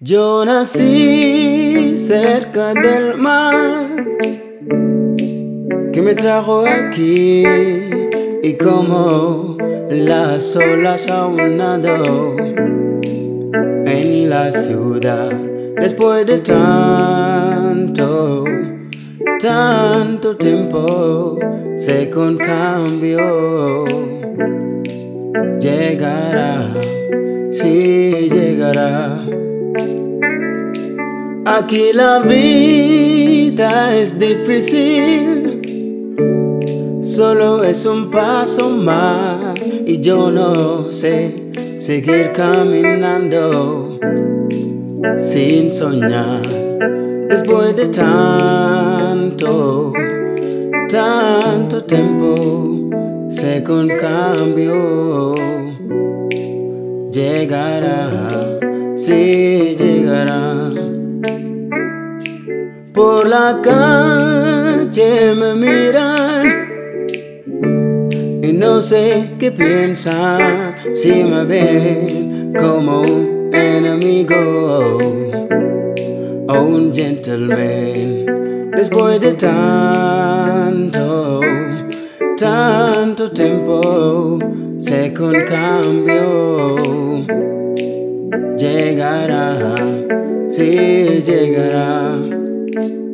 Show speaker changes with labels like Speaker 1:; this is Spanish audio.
Speaker 1: Yo nací cerca del mar que me trajo aquí y como las olas aunado en la ciudad después de tanto tiempo sé con cambio llegará, sí llegará. Aquí la vida es difícil, solo es un paso más y yo no sé seguir caminando sin soñar. Después de tanto tiempo, sé con cambio llegará, sí llegará. Por la calle me miran y no sé qué piensan, si me ven como un enemigo o un gentleman. Después de tanto tiempo, sé con cambio llegará, sí llegará.